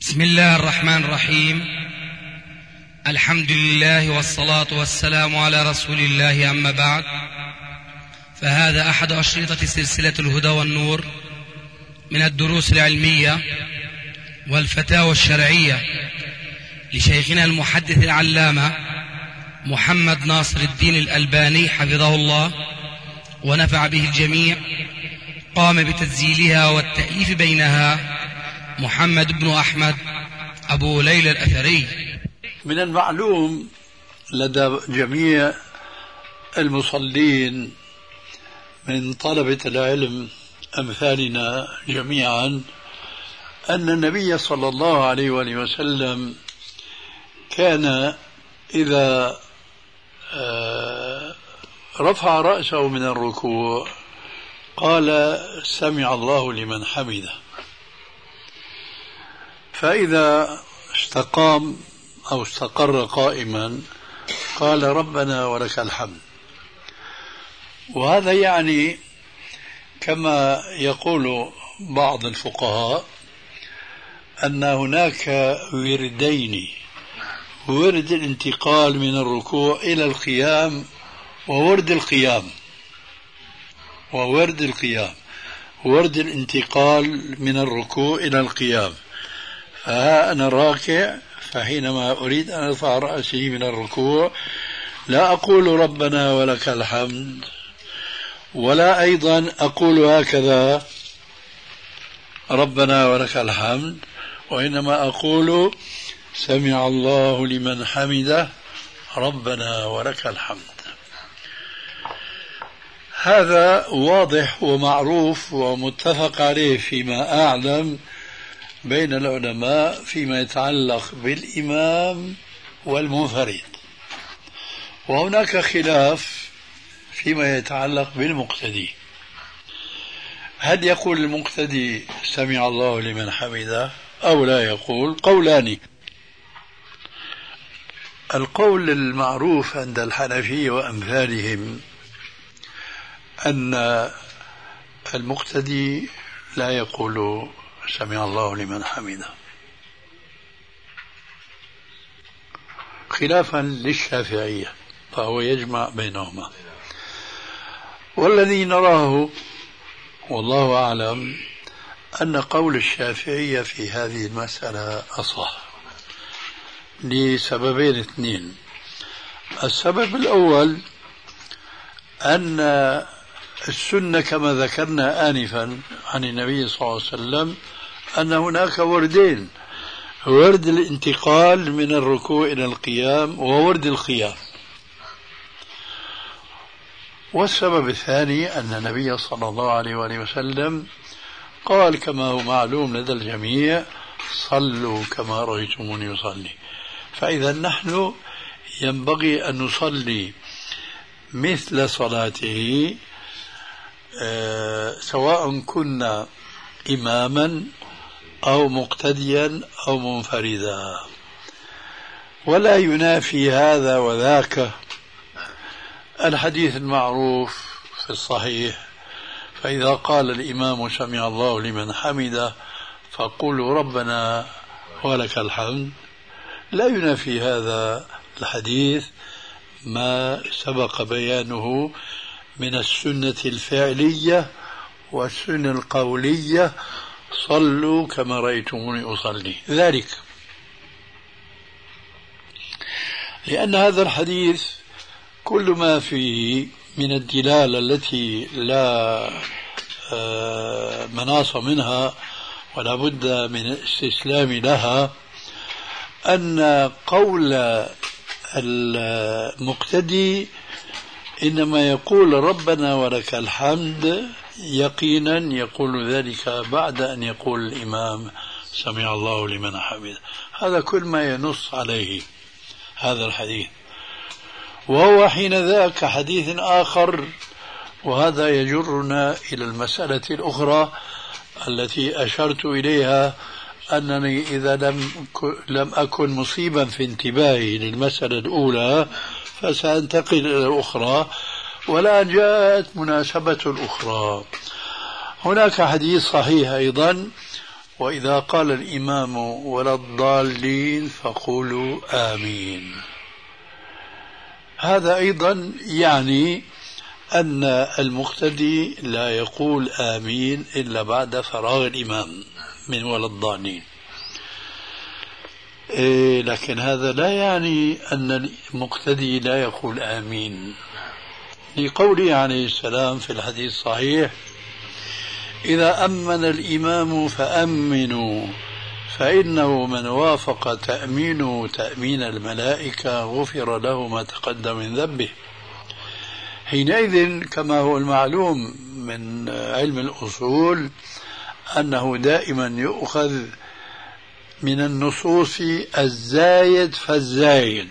بسم الله الرحمن الرحيم. الحمد لله والصلاة والسلام على رسول الله، أما بعد، فهذا أحد أشرطة سلسلة الهدى والنور من الدروس العلمية والفتاوى الشرعية لشيخنا المحدث العلامة محمد ناصر الدين الألباني حفظه الله ونفع به الجميع. قام بتسجيلها والتأليف بينها محمد بن أحمد أبو ليلى الأثري. من المعلوم لدى جميع المصلين من طلبة العلم أمثالنا جميعا أن النبي صلى الله عليه وآله وسلم كان إذا رفع رأسه من الركوع قال سمع الله لمن حمده، فإذا استقام أو استقر قائما قال ربنا ولك الحمد. وهذا يعني كما يقول بعض الفقهاء أن هناك وردين: ورد الانتقال من الركوع إلى القيام، وورد القيام. ورد الانتقال من الركوع إلى القيام. فها أنا راكع، فحينما أريد أن أرفع رأسي من الركوع لا أقول ربنا ولك الحمد، ولا أيضا أقول هكذا ربنا ولك الحمد، وإنما أقول سمع الله لمن حمده ربنا ولك الحمد. هذا واضح ومعروف ومتفق عليه فيما أعلم بين العلماء فيما يتعلق بالإمام والمنفرد، وهناك خلاف فيما يتعلق بالمقتدي. هل يقول المقتدي سمع الله لمن حمده أو لا يقول؟ قولان. القول المعروف عند الحنفية وأمثالهم أن المقتدي لا يقول سمع الله لمن حمده، خلافا للشافعية، فهو يجمع بينهما. والذي نراه والله أعلم أن قول الشافعية في هذه المسألة أصح لسببين اثنين. السبب الأول أن السنة كما ذكرنا آنفا عن النبي صلى الله عليه وسلم أن هناك وردين: ورد الانتقال من الركوع إلى القيام، وورد القيام. والسبب الثاني أن النبي صلى الله عليه وآله وسلم قال كما هو معلوم لدى الجميع: صلوا كما رأيتموني يصلي. فإذا نحن ينبغي أن نصلي مثل صلاته سواء كنا إماما أو مقتديا أو منفردا. ولا ينافي هذا وذاك الحديث المعروف في الصحيح: فإذا قال الإمام سمع الله لمن حمده فقولوا ربنا ولك الحمد. لا ينافي هذا الحديث ما سبق بيانه من السنة الفعلية والسنة القولية: صلوا كما رأيتموني أصلي. ذلك لأن هذا الحديث كل ما فيه من الدلالة التي لا مناص منها ولا بد من الاستسلام لها، أن قول المقتدي إنما يقول ربنا ولك الحمد يقينا يقول ذلك بعد أن يقول الإمام سمع الله لمن حمده. هذا كل ما ينص عليه هذا الحديث. وهو حين ذاك حديث آخر، وهذا يجرنا إلى المسألة الأخرى التي أشرت إليها، أنني إذا لم أكن مصيبا في انتباهي للمسألة الأولى فسأنتقل إلى الأخرى، ولا جاءت مناسبة الأخرى. هناك حديث صحيح أيضا وإذا قال الإمام ولا الضالين فقولوا آمين. هذا أيضا يعني أن المقتدي لا يقول آمين إلا بعد فراغ الإمام من ولا الضالين. لكن هذا لا يعني أن المقتدي لا يقول آمين، لقوله عليه السلام في الحديث الصحيح: إذا أمن الإمام فأمنوا فإنه من وافق تأمينه تأمين الملائكة غفر له ما تقدم من ذنبه. حينئذ كما هو المعلوم من علم الأصول أنه دائما يؤخذ من النصوص الزايد فالزايد.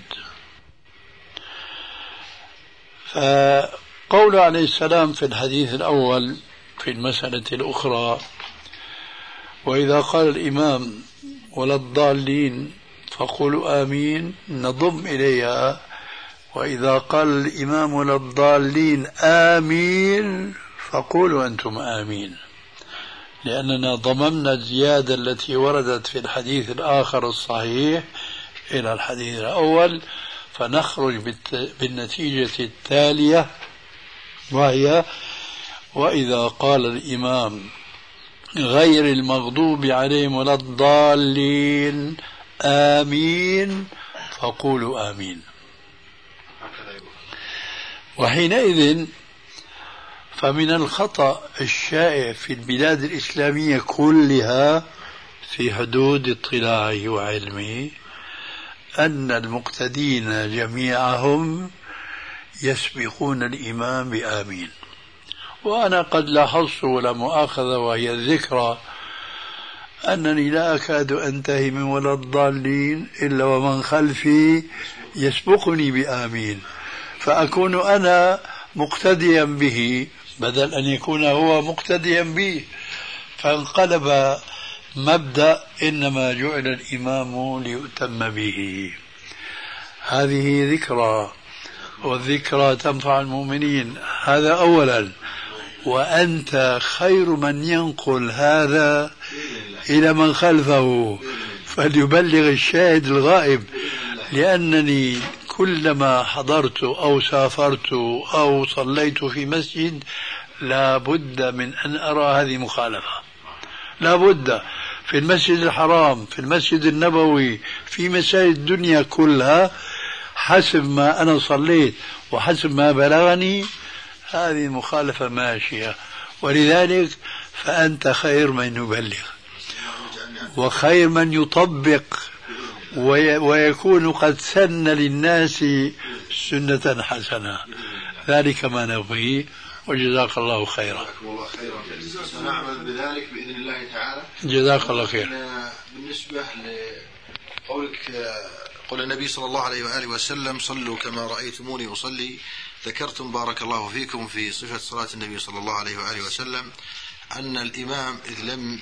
فقول عليه السلام في الحديث الأول في المسألة الأخرى: وإذا قال الإمام ولا الضالين فقولوا آمين، نضم إليها: وإذا قال الإمام ولا الضالين آمين فقولوا أنتم آمين، لأننا ضممنا الزيادة التي وردت في الحديث الآخر الصحيح إلى الحديث الأول، فنخرج بالنتيجة التالية، وهي: وإذا قال الإمام غير المغضوب عليهم ولا الضالين آمين فقولوا آمين. وحينئذ فمن الخطأ الشائع في البلاد الإسلامية كلها في حدود اطلاعه وعلمه أن المقتدين جميعهم يسبقون الإمام بآمين. وأنا قد لاحظت ولا مؤاخذة وهي الذكرى أنني لا أكاد أنتهي من ولا الضالين إلا ومن خلفي يسبقني بآمين، فأكون أنا مقتديا به بدل أن يكون هو مقتديا بي، فانقلب مبدأ إنما جعل الإمام ليؤتم به. هذه ذكرى، والذكرى تنفع المؤمنين، هذا أولا. وأنت خير من ينقل هذا إلى من خلفه فليبلغ الشاهد الغائب، لأنني كلما حضرت أو سافرت أو صليت في مسجد لا بد من أن أرى هذه مخالفة، لا بد، في المسجد الحرام، في المسجد النبوي، في مساجد الدنيا كلها، حسب ما أنا صليت وحسب ما بلغني هذه المخالفة ماشية. ولذلك فأنت خير من يبلغ وخير من يطبق ويكون قد سن للناس سنة حسنة. ذلك ما نبغيه، وجزاك الله خيرا. سنعمل بذلك بإذن الله تعالى. جزاك الله خير. بالنسبة لقولك قول النبي صلى الله عليه وآله وسلم: صلوا كما رأيتموني أصلي، ذكرتم بارك الله فيكم في صفة صلاة النبي صلى الله عليه وآله وسلم أن الإمام إذ لم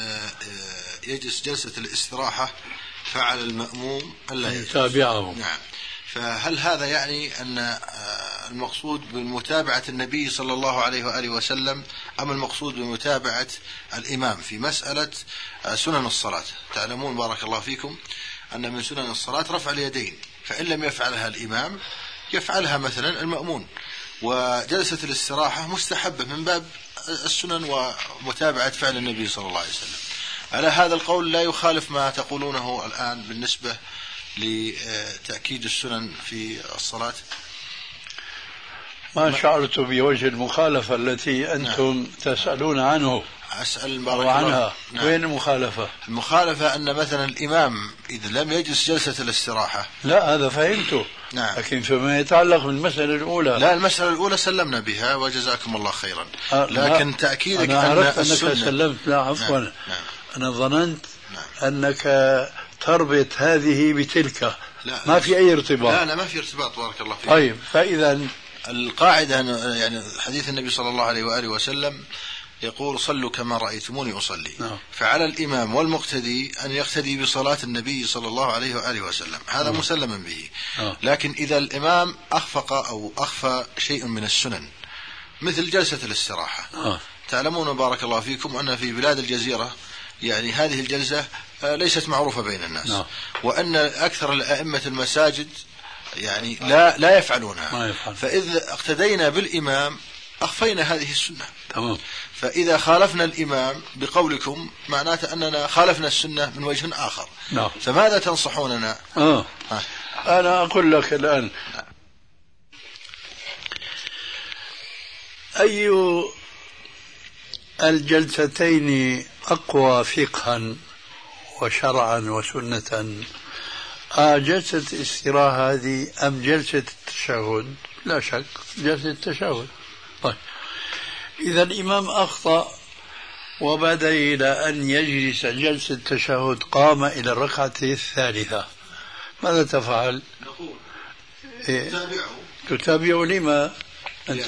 يجلس جلسة الاستراحة فعل المأموم ألا يتابعه. نعم. فهل هذا يعني أن المقصود بمتابعة النبي صلى الله عليه وآله وسلم أم المقصود بمتابعة الإمام في مسألة سنن الصلاة؟ تعلمون بارك الله فيكم أن من سنن الصلاة رفع اليدين، فإن لم يفعلها الإمام يفعلها مثلا المأمون، وجلسة الاستراحة مستحبة من باب السنن ومتابعة فعل النبي صلى الله عليه وسلم. على هذا القول لا يخالف ما تقولونه الآن بالنسبة لتأكيد السنن في الصلاة؟ ما شعرت بوجه المخالفة التي أنتم تسألون عنه. أسأل عنها. نعم. وين المخالفة؟ المخالفة أن مثلا الإمام إذا لم يجلس جلسة الاستراحة. لا هذا فهمته. نعم. لكن فيما يتعلق بالمسألة الأولى، لا، المسألة الأولى سلمنا بها وجزاكم الله خيرا. لكن تأكيدك أنا عرفت أنك السنة سلمت. لا عفوا. نعم. أنا ظننت أنك تربط هذه بتلك. لا. ما في أي ارتباط. لا ما في ارتباط بارك الله فيك. طيب، فإذا القاعدة يعني حديث النبي صلى الله عليه وآله وسلم يقول: صلوا كما رأيتموني أصلي. فعلى الإمام والمقتدي أن يقتدي بصلاة النبي صلى الله عليه وآله وسلم، هذا مسلما به. لكن إذا الإمام أخفق أو أخفى شيء من السنن مثل جلسة الاستراحة، تعلمون بارك الله فيكم أن في بلاد الجزيرة يعني هذه الجلسة ليست معروفة بين الناس، وأن أكثر الأئمة المساجد يعني لا يفعلونها، فإذا اقتدينا بالإمام أخفينا هذه السنة. تمام. فإذا خالفنا الإمام بقولكم معناته أننا خالفنا السنة من وجه آخر. فماذا تنصحوننا؟ أنا أقول لك الآن، أي الجلستين أقوى فقها وشرعا وسنة، جلسة الاستراحة هذه أم جلسة التشهد؟ لا شك جلسة التشهد. طيب، إذا الإمام أخطأ وبدأ إلى أن يجلس جلسة التشهد، قام إلى الركعة الثالثة، ماذا تفعل؟ نقول تتابعه. لما؟ أنت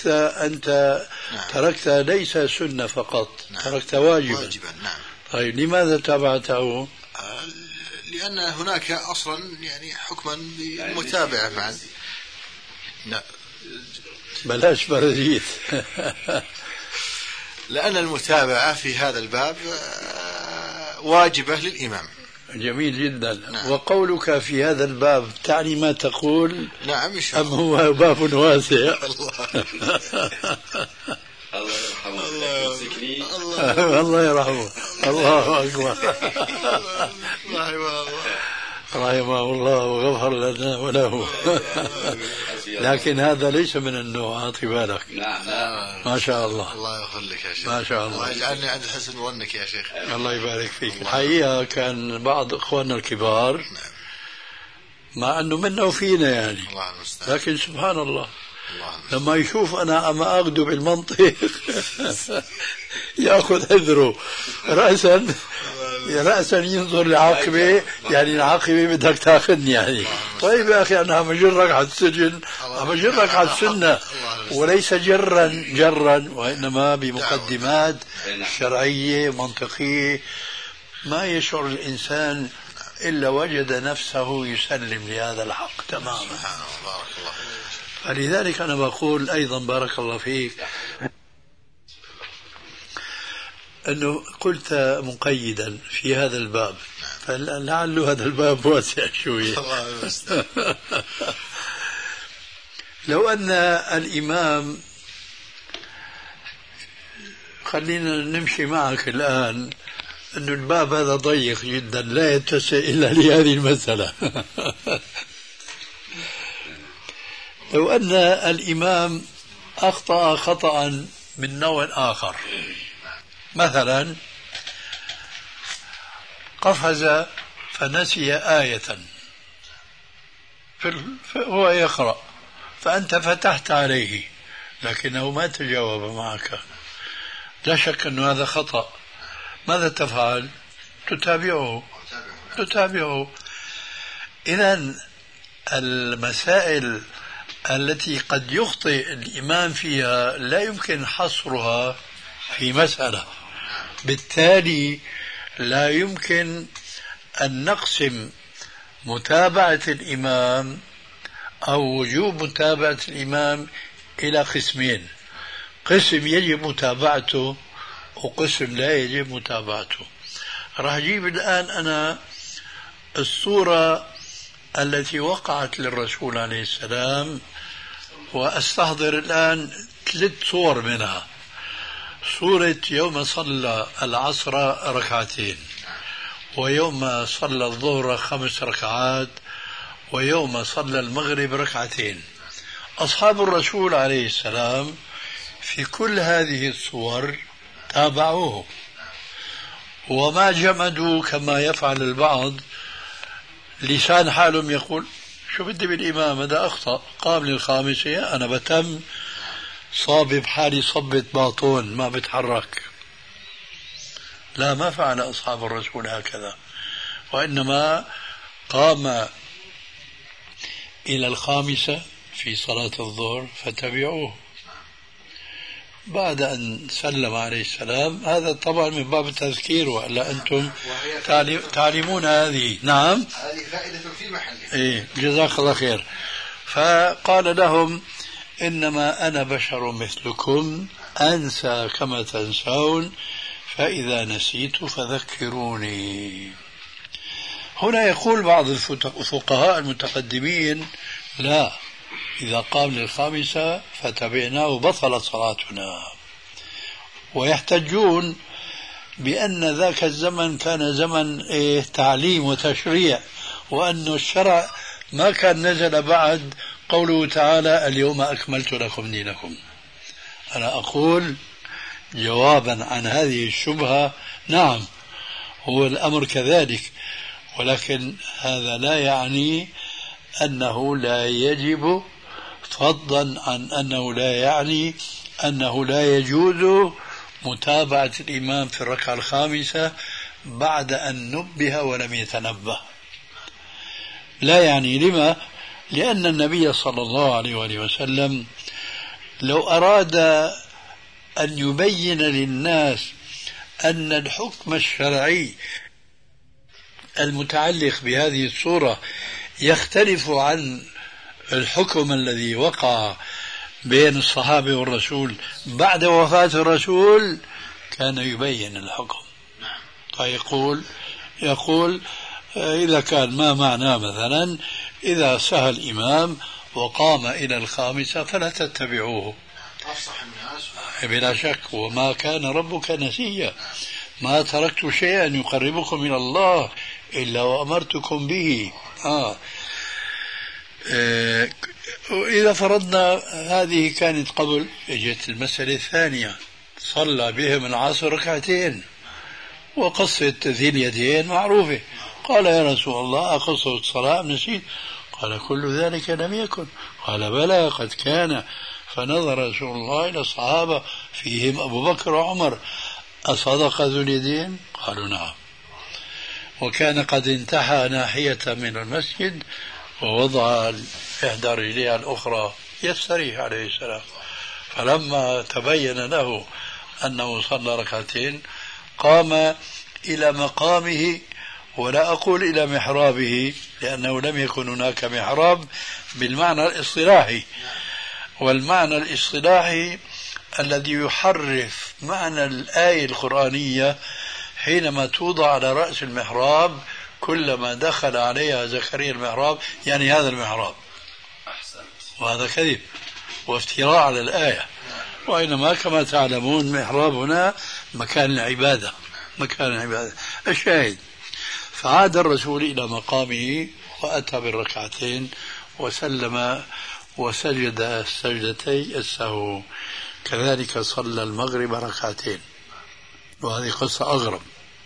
تركت ليس سنة فقط، تركت واجبا. طيب، لماذا تابعته؟ لأن هناك أصلا يعني حكما بالمتابعة بعد. بلاش برديت. لأن المتابعة في هذا الباب واجبة للإمام. جميل جدا. وقولك في هذا الباب تعني ما تقول؟ نعم. أم هو باب واسع؟ الله يرحمه. الله أكبر. رحمه الله وغفر لنا وله. لكن هذا ليس من النوع، أعطي بالك. ما شاء الله. الله يغفر لك يا شيخ. ما شاء الله. الله يجعلني عند حسن ظنك يا شيخ. الله يبارك فيك. الحقيقة كان بعض إخواننا الكبار، مع أنه منا وفينا يعني، لكن سبحان الله لما يشوف أنا أما أخذه بالمنطق يأخذ حذره رأسا ينظر لعاقبه، يعني العاقبة بدك تاخذني يعني. طيب يا أخي، أنا عم أجرك على السجن، عم أجرك على السنة، وليس جرا وإنما بمقدمات شرعية منطقية ما يشعر الإنسان إلا وجد نفسه يسلم لهذا الحق تماما. فلذلك أنا بقول أيضا بارك الله فيك أنه قلت مقيدا في هذا الباب، فلعل هذا الباب واسع شوية. لو أن الإمام، خلينا نمشي معك الآن، أن الباب هذا ضيق جدا لا يتسع إلا لهذه المسألة. لو أن الإمام أخطأ خطأ من نوع آخر، مثلا قفز فنسي آية هو يقرأ، فأنت فتحت عليه لكنه ما تجاوب معك، لا شك أن هذا خطأ. ماذا تفعل؟ تتابعه. إذن المسائل التي قد يخطئ الإمام فيها لا يمكن حصرها في مسألة، بالتالي لا يمكن أن نقسم متابعة الإمام أو وجوب متابعة الإمام إلى قسمين: قسم يجب متابعته وقسم لا يجب متابعته. راح أجيب الآن أنا الصورة التي وقعت للرسول عليه السلام، وأستحضر الآن 3 صور منها. صورة يوم صلى العصر 2 ركعات، ويوم صلى الظهر 5 ركعات، ويوم صلى المغرب 2 ركعات. أصحاب الرسول عليه السلام في كل هذه الصور تابعوه، وما جمدوا كما يفعل البعض. لسان حالهم يقول: شو بدي بالإمام هذا أخطأ، قام للخامسة أنا بتم صابب حالي صبة باطون ما بتحرك. لا، ما فعل أصحاب الرسول هكذا، وإنما قام إلى 5 في صلاة الظهر فتبعوه بعد أن سلم عليه السلام. هذا طبعا من باب التذكير، وإلا أنتم تعلمون هذه. نعم، هذه فائدة في محلها. إيه، جزاك الله خير. فقال لهم: إنما أنا بشر مثلكم أنسى كما تنسون، فإذا نسيت فذكروني. هنا يقول بعض الفقهاء المتقدمين لا، إذا قام للخامسة فتبعناه بطلت صلاتنا، ويحتجون بأن ذاك الزمن كان زمن تعليم وتشريع، وأن الشرع ما كان نزل بعد قوله تعالى اليوم أكملت لكم دينكم. أنا أقول جوابا عن هذه الشبهة نعم، هو الأمر كذلك، ولكن هذا لا يعني أنه لا يجب، فضلا عن أنه لا يعني أنه لا يجوز متابعة الإمام في الركعة الخامسة بعد أن نبه ولم يتنبه. لا يعني. لما؟ لأن النبي صلى الله عليه وآله وسلم لو أراد أن يبين للناس أن الحكم الشرعي المتعلق بهذه الصورة يختلف عن الحكم الذي وقع بين الصحابة والرسول بعد وفاة الرسول، كان يبين الحكم. يقول إذا كان ما معناه مثلا إذا سهى الإمام وقام إلى الخامسة فلا تتبعوه، بلا شك، وما كان ربك نسيا، ما تركت شيئا يقربكم إلى الله إلا وأمرتكم به. إذا فرضنا هذه كانت قبل، اجت المسألة الثانية، صلى بهم العصر ركعتين وقصة ذي اليدين معروفة، قال يا رسول الله أقصة الصلاة نسيت؟ قال كل ذلك لم يكن. قال بلى قد كان. فنظر رسول الله إلى الصحابة فيهم أبو بكر وعمر، أصدق ذو اليدين؟ قالوا نعم. وكان قد انتحى ناحية من المسجد ووضع إحدى رجليها الأخرى يستريح عليه السلام، فلما تبين له أنه صلى ركعتين قام إلى مقامه، ولا أقول إلى محرابه لأنه لم يكن هناك محراب بالمعنى الاصطلاحي، والمعنى الاصطلاحي الذي يحرف معنى الآية القرآنية حينما توضع على رأس المحراب كلما دخل عليها زكريا المحراب، يعني هذا المحراب، وهذا كذب وافتراء على الآية، وإنما كما تعلمون محراب هنا مكان العبادة، مكان العبادة. الشاهد، فعاد الرسول إلى مقامه وأتى بالركعتين وسلم وسجد سجدتي السهو. كذلك صلى المغرب ركعتين، وهذه قصة أغرب.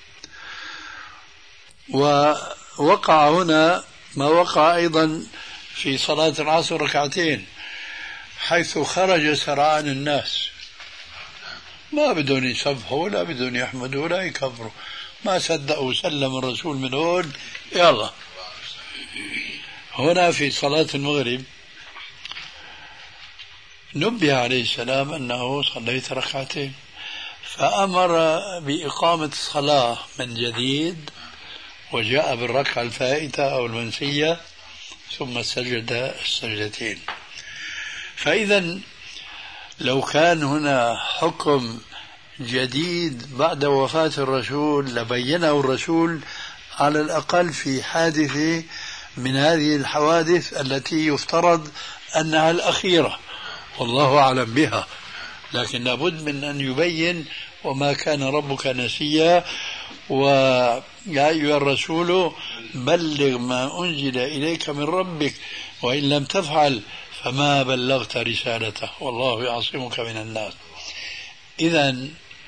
ووقع هنا ما وقع أيضا في صلاة العصر ركعتين، حيث خرج سرعان الناس، ما بدون يسبحوا ولا بدون يحمدوا ولا يكبروا، ما صدقوا سلم الرسول من هون يلا. هنا في صلاة المغرب نبه عليه السلام أنه صليت ركعتين، فأمر بإقامة الصلاة من جديد وجاء بالركعة الفائتة أو المنسية ثم سجد السجدتين. فإذا لو كان هنا حكم جديد بعد وفاة الرسول لبينه الرسول على الأقل في حادثة من هذه الحوادث التي يفترض أنها الأخيرة والله أعلم بها، لكن لابد من أن يبين وما كان ربك نسيا، ويا أيها الرسول بلغ ما أنزل إليك من ربك وإن لم تفعل فما بلغت رسالته والله يعصمك من الناس. إذن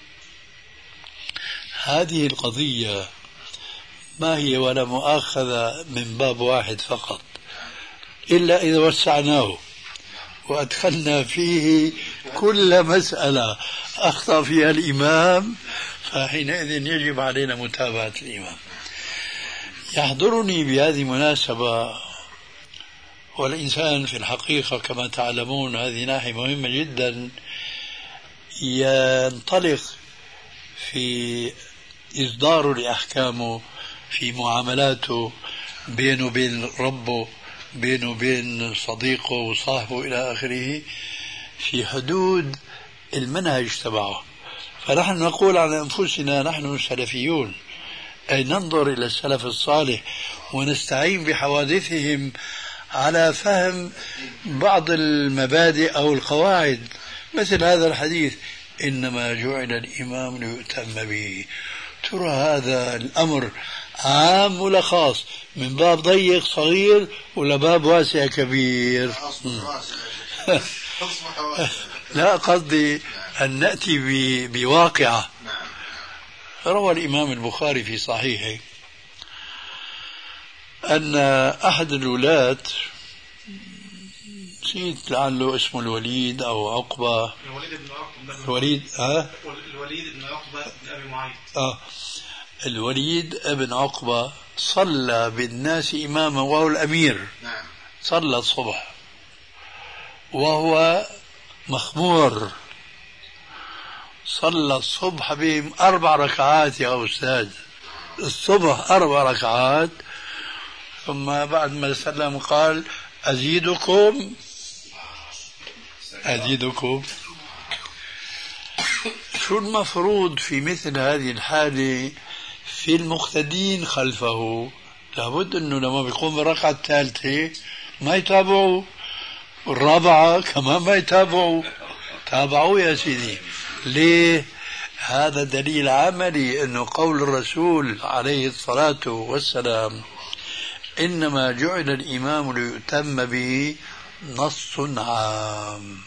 هذه القضية ما هي ولا مؤاخذة من باب واحد فقط، إلا إذا وسعناه وأدخلنا فيه كل مسألة أخطأ فيها الإمام، فحينئذ يجب علينا متابعة الإمام. يحضرني بهذه المناسبة، والإنسان في الحقيقة كما تعلمون هذه ناحية مهمة جدا، ينطلق في إصداره لأحكامه في معاملاته بينه وبين ربه، بينه وبين صديقه وصاحبه إلى آخره، في حدود المنهج تبعه. فنحن نقول على أنفسنا نحن سلفيون، أي ننظر إلى السلف الصالح ونستعين بحوادثهم على فهم بعض المبادئ أو القواعد، مثل هذا الحديث إنما جعل الإمام ليؤتم به. ترى هذا الأمر عام ولا خاص؟ من باب ضيق صغير ولا باب واسع كبير؟ لا، قصدي أن نأتي بواقعة. روى الإمام البخاري في صحيحه أن أحد الولاة، نسيت لعله اسمه الوليد أو عقبة، الوليد بن عقبة بن أبي معيط، الوليد بن عقبة صلى بالناس إماما وهو الأمير. صلى الصبح وهو مخمور، صلى الصبح بهم 4 ركعات يا أستاذ، الصبح 4 ركعات، ثم بعد ما سلم قال أزيدكم. شو المفروض في مثل هذه الحالة في المقتدين خلفه؟ لابد أنه لما بيقوم بالركعة الثالثة ما يتابعوا، والرابعة كمان ما يتابعوا، تابعوا يا سيدي. ليه؟ هذا دليل عملي أنه قول الرسول عليه الصلاة والسلام إنما جعل الإمام ليؤتم به نص عام.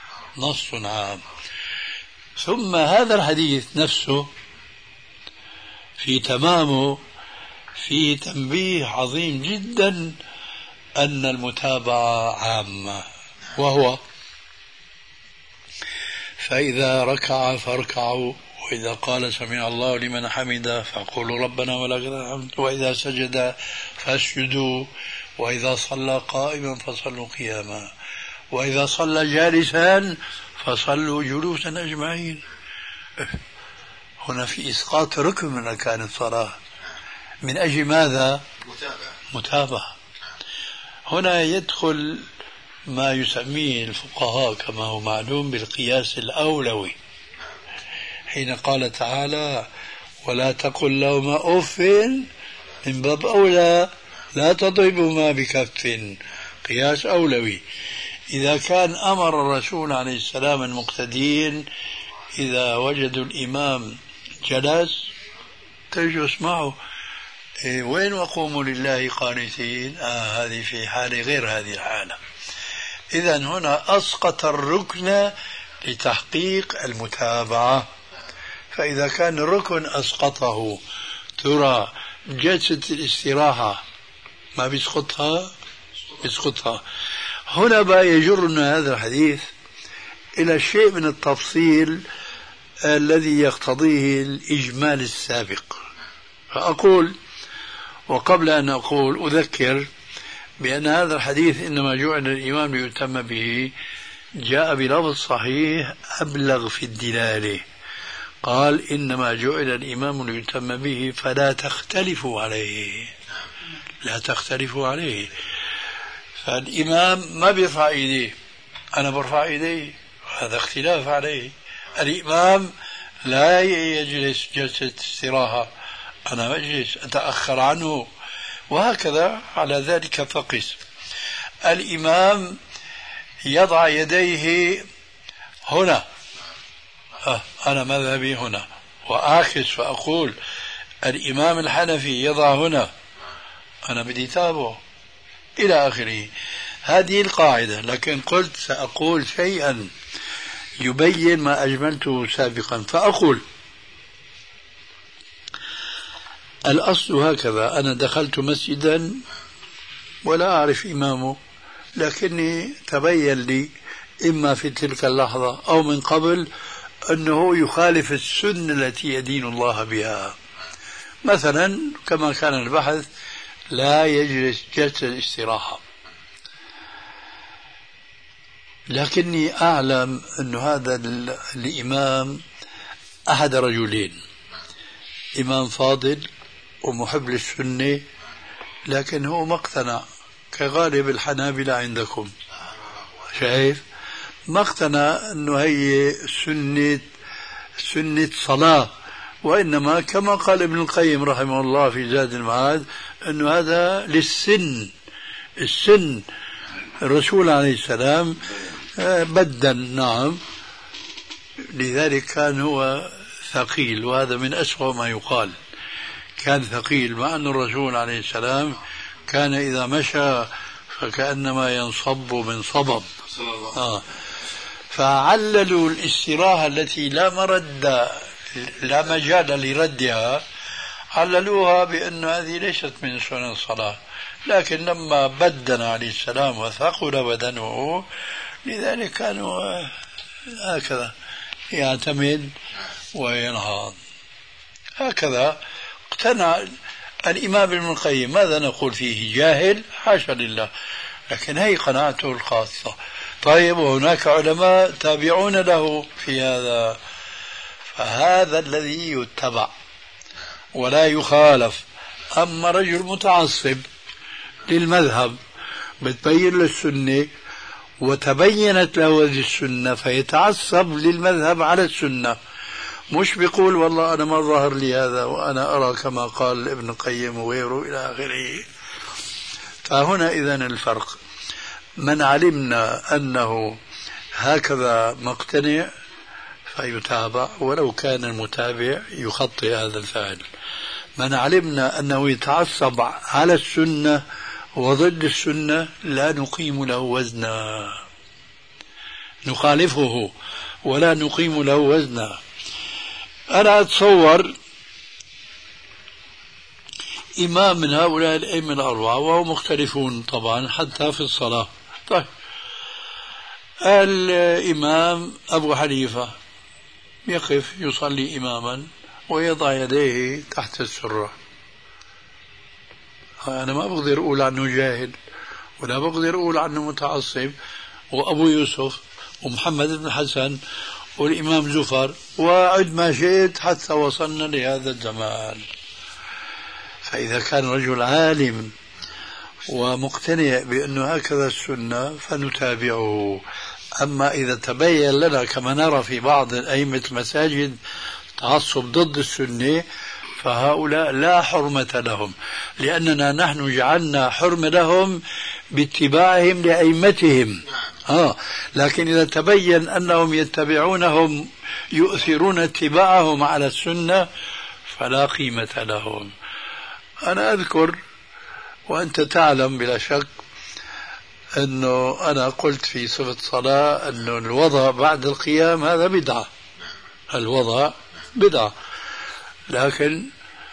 ثم هذا الحديث نفسه في تمامه فيه تنبيه عظيم جدا أن المتابعة عامة، وهو فإذا ركع فاركعوا، وإذا قال سمع الله لمن حمده فقولوا ربنا ولك الحمد، وإذا سجد فاسجدوا، وإذا صلى قائما فصلوا قياما، وإذا صلى جالسا فصلوا جلوسا أجمعين. هنا في إسقاط ركن من أركان الصلاة من أجل ماذا؟ متابعة. هنا يدخل ما يسميه الفقهاء كما هو معلوم بالقياس الأولوي، حين قال تعالى ولا تقل لهما أف، من باب أولى لا تضربهما بكف، قياس أولوي. إذا كان أمر الرسول عليه السلام المقتدين إذا وجدوا الإمام جلس تجلس معه، وين وقوموا لله قانتين، هذه في حالة غير هذه الحالة. إذن هنا أسقط الركن لتحقيق المتابعة. فإذا كان الركن أسقطه، ترى جلسة الاستراحة ما بيسقطها. هنا بقى يجرنا هذا الحديث إلى شيء من التفصيل الذي يقتضيه الإجمال السابق. فأقول، وقبل أن أقول أذكر بأن هذا الحديث إنما جعل الإمام ليؤتم به جاء بلفظ صحيح أبلغ في الدلالة، قال إنما جعل الإمام ليؤتم به فلا تختلفوا عليه، لا تختلفوا عليه. فالإمام ما بيرفع إيديه، أنا برفع إيديه، هذا اختلاف عليه. الإمام لا يجلس جلسة استراحة، أنا مجلس أتأخر عنه، وهكذا على ذلك فقس. الإمام يضع يديه هنا، أنا مذهبي هنا، وآخذ فأقول الإمام الحنفي يضع هنا، أنا بدي تابعه إلى آخره. هذه القاعدة. لكن قلت سأقول شيئا يبين ما أجملته سابقا، فأقول الأصل هكذا: أنا دخلت مسجدا ولا أعرف إمامه، لكني تبين لي إما في تلك اللحظة أو من قبل أنه يخالف السنة التي يدين الله بها. مثلا كما كان البحث لا يجلس جلسة الاستراحة، لكني أعلم أن هذا الإمام أحد رجلين، إمام فاضل ومحب للسنة، لكن هو ما اقتنع كغالب الحنابلة عندكم، شايف؟ ما اقتنع أنه هي سنة سنة صلاة، وإنما كما قال ابن القيم رحمه الله في زاد المعاد أنه هذا للسن. السن الرسول عليه السلام بدل، نعم، لذلك كان هو ثقيل، وهذا من أسوأ ما يقال، كان ثقيل، مع أن الرسول عليه السلام كان إذا مشى فكأنما ينصب من صبب. فعللوا الاستراحة التي لا مرد، لا مجال لردها، عللوها بأن هذه ليست من سنن الصلاة. لكن لما بدن عليه السلام وثقل بدنه، لذلك كانوا هكذا يعتمد وينهض. هكذا اقتنع الإمام ابن القيم. ماذا نقول فيه؟ جاهل؟ حاشا لله، لكن هي قناعته الخاصة. طيب، وهناك علماء تابعون له في هذا، فهذا الذي يتبع ولا يخالف. أما رجل متعصب للمذهب بتبين للسنة وتبينت له هذه السنة فيتعصب للمذهب على السنة، مش بيقول والله أنا ما ظهر لي هذا وأنا أرى كما قال ابن القيم وغيره إلى آخره. فهنا إذن الفرق. من علمنا أنه هكذا مقتنع فيتابع ولو كان المتابع يخطئ هذا الفعل. من علمنا أنه يتعصب على السنة وضد السنة لا نقيم له وزنا، نخالفه ولا نقيم له وزنا. أنا أتصور إمام من هؤلاء الأئمة الأربعة، وهم مختلفون طبعا حتى في الصلاة. طيب، الإمام أبو حنيفة يقف يصلي إماما ويضع يديه تحت السرة. أنا ما بقدر أقول عنه جاهل ولا بقدر أقول عنه متعصب. وأبو يوسف ومحمد بن حسن والإمام زفر وعد ما شئت حتى وصلنا لهذا الزمان. فإذا كان رجل عالم ومقتنع بأنه هكذا السنة فنتابعه. أما إذا تبين لنا كما نرى في بعض أئمة المساجد تعصب ضد السنة، فهؤلاء لا حرمة لهم، لأننا نحن جعلنا حرمة لهم باتباعهم لأئمتهم. لكن إذا تبين أنهم يتبعونهم يؤثرون اتباعهم على السنة فلا قيمة لهم. أنا أذكر وأنت تعلم بلا شك أنه أنا قلت في صفة صلاة أنه الوضع بعد القيام هذا بدعة، الوضع بدعة. لكن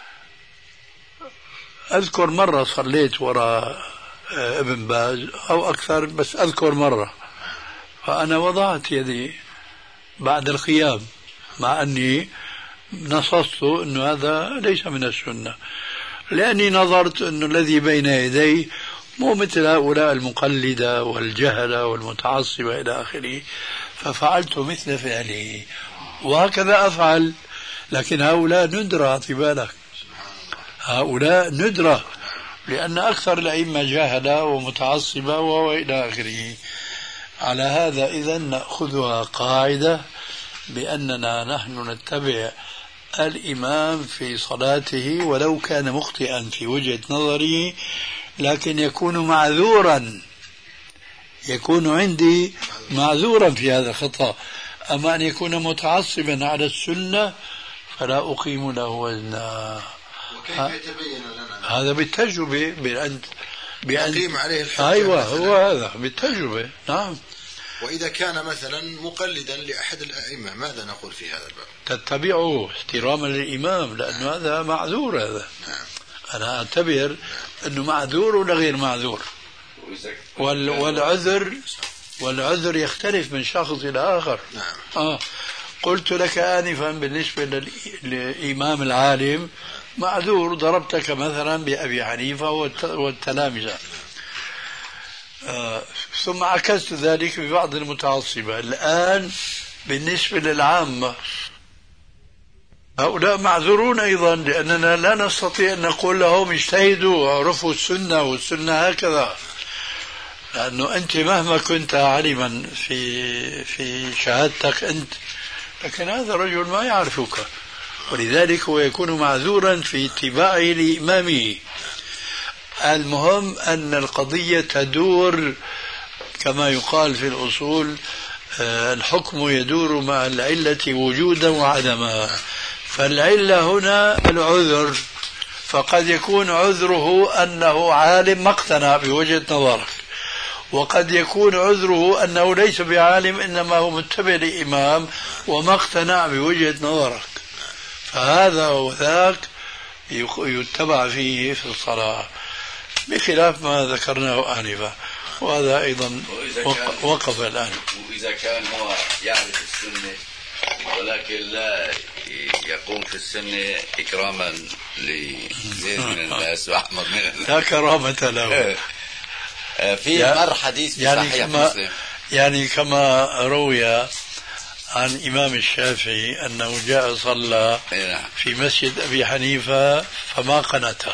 أذكر مرة صليت وراء ابن باز أو أكثر، بس أذكر مرة فأنا وضعت يدي بعد القيام مع أني نصصت أنه هذا ليس من السنة، لأني نظرت أنه الذي بين يدي مو مثل هؤلاء المقلدة والجهلة والمتعصبة إلى آخره، ففعلت مثل فعله وهكذا أفعل. لكن هؤلاء ندرة، اعتبالك هؤلاء ندرة، لأن أكثر الأئمة جاهلة ومتعصبة وإلى آخره. على هذا إذن نأخذها قاعدة بأننا نحن نتبع الإمام في صلاته ولو كان مخطئا في وجهة نظره، لكن يكون معذورا، يكون عندي معذورا في هذا الخطأ. أما أن يكون متعصبا على السنة فلا أقيم له وزنا. وكيف يتبين لنا هذا بالتجربة، بأن يقيم عليه الحجة. أيوة، هو هذا بالتجربة. نعم. وإذا كان مثلا مقلدا لأحد الأئمة ماذا نقول في هذا الباب؟ تتبعه احتراما للإمام، لأنه هذا معذور. هذا نعم. أنا أعتبر أنه معذور ولا غير معذور، والعذر يختلف من شخص إلى آخر. نعم. قلت لك آنفا بالنسبة للإمام العالم معذور، ضربتك مثلا بأبي حنيفة والتلامذة. ثم عكست ذلك ببعض المتعصبة. الآن بالنسبة للعامة هؤلاء معذورون أيضا، لأننا لا نستطيع أن نقول لهم اجتهدوا وعرفوا السنة والسنة هكذا، لأنه أنت مهما كنت عالما في شهادتك أنت لكن هذا الرجل ما يعرفك، ولذلك هو يكون معذورا في اتباعه لإمامه. المهم أن القضية تدور كما يقال في الأصول، الحكم يدور مع العلة وجودا وعدما. فالعلة هنا العذر، فقد يكون عذره أنه عالم ما اقتنع بوجهة نظرك، وقد يكون عذره أنه ليس بعالم إنما هو متبع لإمام وما اقتنع بوجهة نظرك، فهذا وذاك يتبع فيه في الصلاة، بخلاف ما ذكرناه آنفا، وهذا أيضا وقف الآن. وإذا كان هو يعرف السنة ولكن لا يقوم في السنة إكراما لزيد من الناس وأحمد من الناس، لا كرامة له. في مر حديث في يعني صحيح مسلم، يعني كما روي عن إمام الشافعي أنه جاء صلى في مسجد أبي حنيفة فما قنته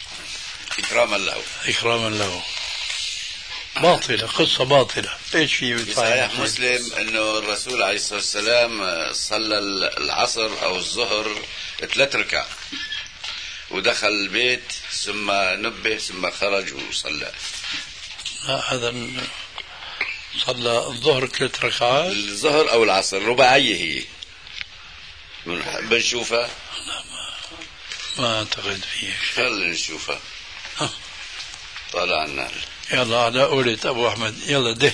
إكراما له. باطلة، قصة باطلة. ايش في صحيح مسلم انه الرسول عليه الصلاة والسلام صلى العصر او الظهر 3 ركع ودخل البيت ثم نبه ثم خرج وصلى. هذا صلى الظهر 3 ركعات، الظهر او العصر رباعية هي بنشوفها. لا ما اعتقد فيه. خلينا نشوفها. طالع النار. يلا على قولة أبو أحمد، يلا ده.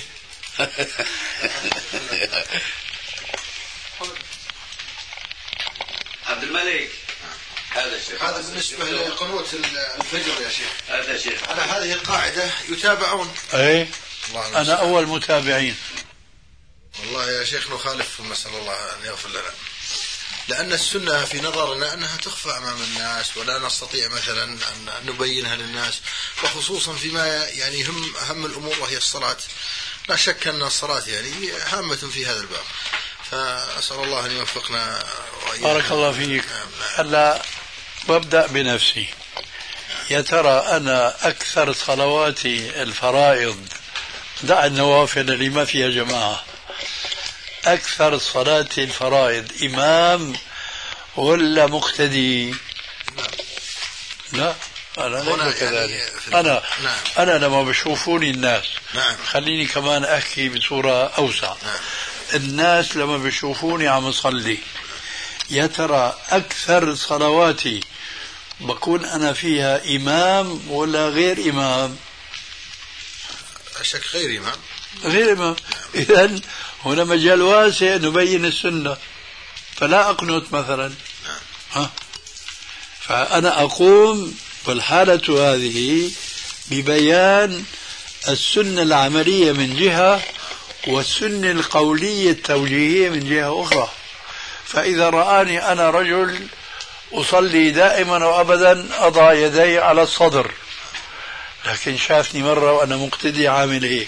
عبد الملك، هذا شيخ. هذا بالنسبة لقنوت الفجر يا شيخ. هذا شيخ. على هذه القاعدة يتابعون. أي أنا أول متابعين. والله يا شيخ نخالف، نسأل الله أن يغفر لنا، لأن السنة في نظرنا أنها تخفى أمام الناس ولا نستطيع مثلا أن نبينها للناس، وخصوصا فيما يعني أهم الأمور وهي الصلاة. لا شك أن الصلاة يعني هامة في هذا الباب، فأسأل الله أن يوفقنا وإياكم. بارك الله فيك. هلا ببدأ بنفسي. يا ترى أنا أكثر صلواتي الفرائض، دع النوافل اللي ما فيها جماعة، أكثر صلاة الفرائض إمام ولا مقتدي؟ لا أنا ليس كذلك. أنا لما بشوفوني الناس، خليني كمان أحكي بصورة أوسع. الناس لما بشوفوني عم أصلي، يا ترى أكثر صلواتي بكون أنا فيها إمام ولا غير إمام؟ أشك غير إمام. غير إمام. إذن هنا مجال واسع نبين السنة، فلا أقنط مثلا. فأنا أقوم بالحالة هذه ببيان السنة العملية من جهة والسنة القولية التوجيهية من جهة أخرى. فإذا رآني أنا رجل أصلي دائما وأبدا أضع يدي على الصدر، لكن شافني مرة وأنا مقتدي عامل هيك،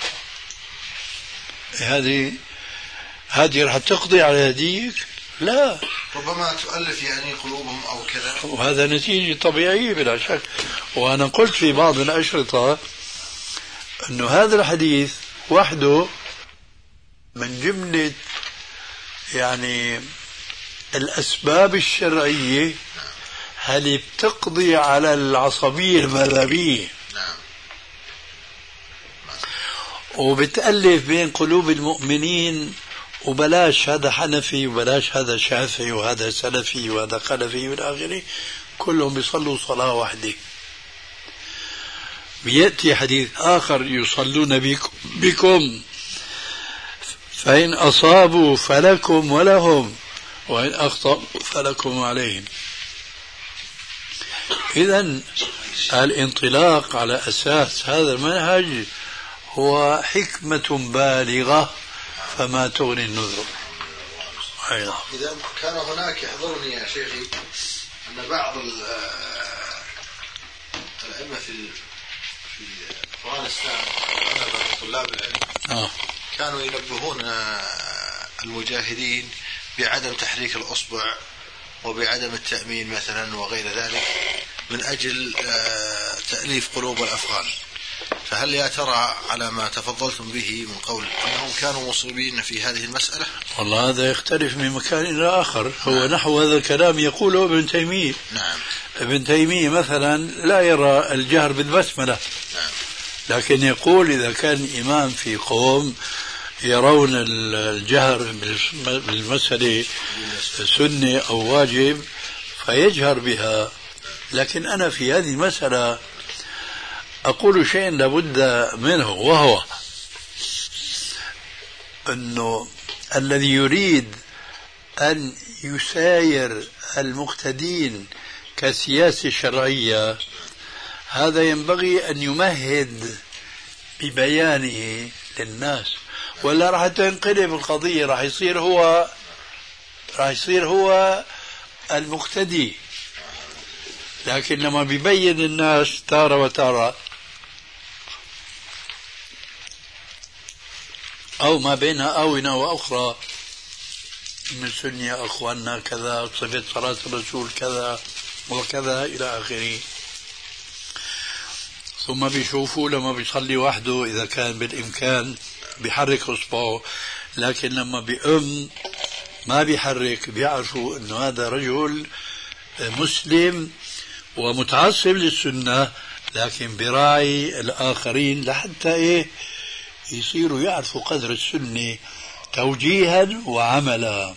هذه رح تقضي على هديك؟ لا، ربما تؤلف يعني قلوبهم أو كذا، وهذا نتيجة طبيعية بلا شك. وأنا قلت في بعض الأشرطة أنه هذا الحديث وحده من جملة يعني الأسباب الشرعية هل بتقضي على العصبية المذهبية، وبتألف بين قلوب المؤمنين، وبلاش هذا حنفي وبلاش هذا شافعي وهذا سلفي وهذا خلفي والى اخره، كلهم بيصلوا صلاة واحدة. بيأتي حديث آخر يصلون بكم فإن أصابوا فلكم ولهم وإن أخطأوا فلكم وعليهم. إذن الانطلاق على أساس هذا المنهج هو حكمة بالغة، فما تغني النذر. إذا كان هناك يحضرني يا شيخي أن بعض الأئمة في أفغانستان طلاب العلم كانوا ينبهون المجاهدين بعدم تحريك الأصبع وبعدم التأمين مثلا وغير ذلك من أجل تأليف قلوب الأفغان. فهل يا ترى على ما تفضلتم به من قول أنهم كانوا مصيبين في هذه المسألة؟ والله هذا يختلف من مكان إلى آخر. هو نحو هذا الكلام يقوله ابن تيمية. نعم. ابن تيمية مثلا لا يرى الجهر بالبسملة. نعم. لكن يقول إذا كان إمام في قوم يرون الجهر بالمسألة سنة أو واجب فيجهر بها. لكن أنا في هذه المسألة أقول شيء لابد منه، وهو أنه الذي يريد أن يساير المقتدين كسياسة شرعية هذا ينبغي أن يمهد ببيانه للناس، ولا راح تنقلب القضية، راح يصير هو المقتدي. لكن لما بيبين الناس تارة وتارة أو ما بينها آونة وأخرى من سنة أخواننا كذا، صفة صلاة الرسول كذا وكذا إلى آخره، ثم بيشوفوا لما بيصلي وحده إذا كان بالإمكان بيحرك إصبعه، لكن لما بيقوم ما بيحرك بيعرفوا أنه هذا رجل مسلم ومتعصب للسنة، لكن براعي الآخرين لحتى يصيروا يعرفوا قدر السنة توجيها وعملا.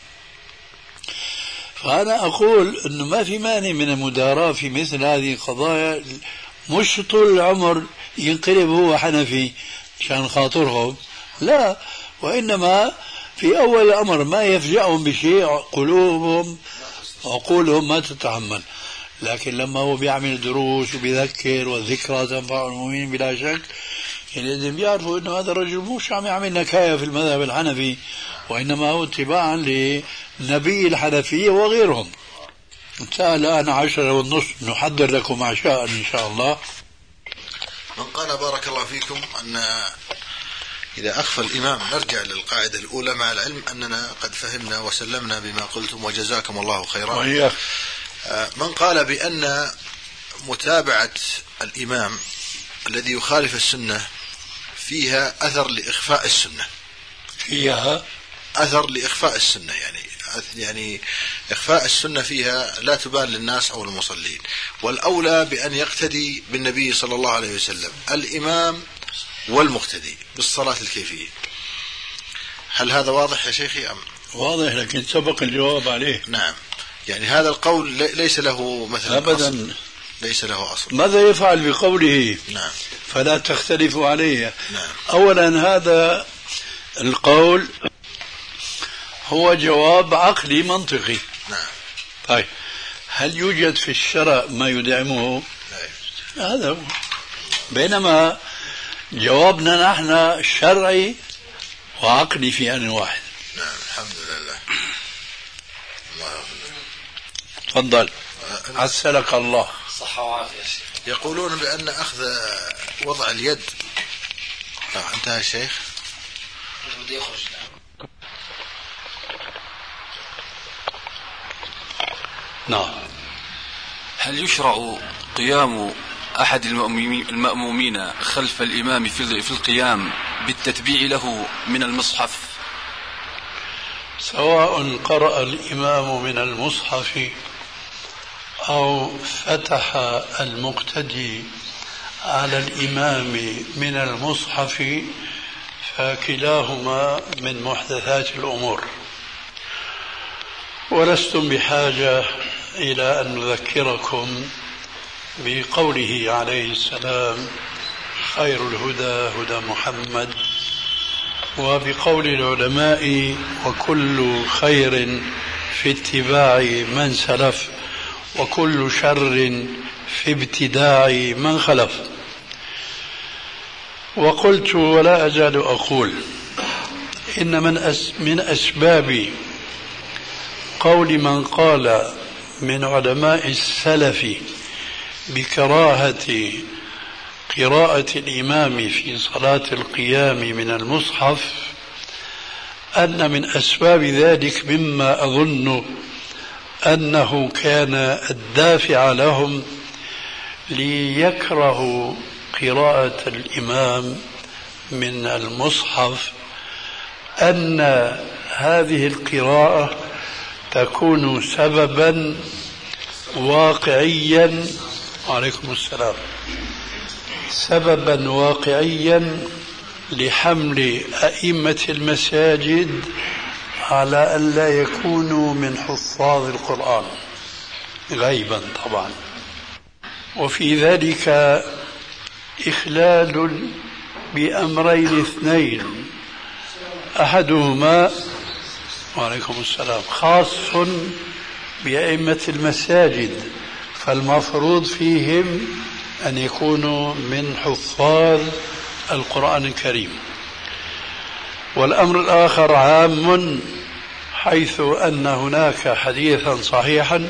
فأنا أقول أنه ما في مانع من المداراة في مثل هذه القضايا، مش طول العمر ينقلب هو حنفي عشان خاطرهم، لا، وإنما في أول الأمر ما يفجأهم بشيء قلوبهم وعقولهم ما تتحمل، لكن لما هو بيعمل دروس وبيذكر والذكرى تنفع المؤمنين بلا شك، يعني لازم يعرفوا انه هذا الرجل مش عم يعمل نكاية في المذهب الحنفي، وانما هو اتباعا لنبي الحنفية وغيرهم. انتهى الآن 10:30 نحضر لكم عشاء ان شاء الله. من قال بارك الله فيكم أن إذا أخفى الإمام نرجع للقاعدة الأولى مع العلم أننا قد فهمنا وسلمنا بما قلتم وجزاكم الله خيرا. وإياك. من قال بأن متابعة الإمام الذي يخالف السنة فيها أثر لإخفاء السنة، فيها أثر لإخفاء السنة، يعني إخفاء السنة فيها لا تبان للناس أو المصلين، والأولى بأن يقتدي بالنبي صلى الله عليه وسلم الإمام والمقتدي بالصلاة الكيفية. هل هذا واضح يا شيخي أم؟ واضح، لكن سبق الجواب عليه. نعم، يعني هذا القول ليس له مثلا أبدا أصل. ليس له أصل. ماذا يفعل بقوله؟ نعم. فلا تختلفوا عليه. نعم. أولا هذا القول هو جواب عقلي منطقي. نعم. طيب هل يوجد في الشرع ما يدعمه؟ لا. هذا هو. بينما جوابنا نحن شرعي وعقلي في آن واحد. نعم الحمد لله. الله تفضل. عسلك الله. صحة وعافية. يقولون بأن أخذ وضع اليد. انتهى الشيخ. بدي أخرج. نعم. هل يشرع قيام أحد المأمومين خلف الإمام في القيام بالتتبيع له من المصحف؟ سواء قرأ الإمام من المصحف أو فتح المقتدي على الإمام من المصحف فكلاهما من محدثات الأمور، ولستم بحاجة إلى أن نذكركم بقوله عليه السلام خير الهدى هدى محمد، وبقول العلماء وكل خير في اتباع من سلف وكل شر في ابتداع من خلف. وقلت ولا أزال أقول إن من أسباب قول من قال من علماء السلف بكراهة قراءة الإمام في صلاة القيام من المصحف أن من أسباب ذلك مما أظن أنه كان الدافع لهم ليكرهوا قراءة الإمام من المصحف أن هذه القراءة تكون سببا واقعيا، وعليكم السلام، سببا واقعيا لحمل أئمة المساجد على أن لا يكونوا من حفاظ القرآن غيبا طبعا. وفي ذلك إخلال بأمرين اثنين، أحدهما وعليكم السلام خاص بأئمة المساجد، فالمفروض فيهم أن يكونوا من حفاظ القرآن الكريم. والأمر الآخر عام، حيث أن هناك حديثا صحيحا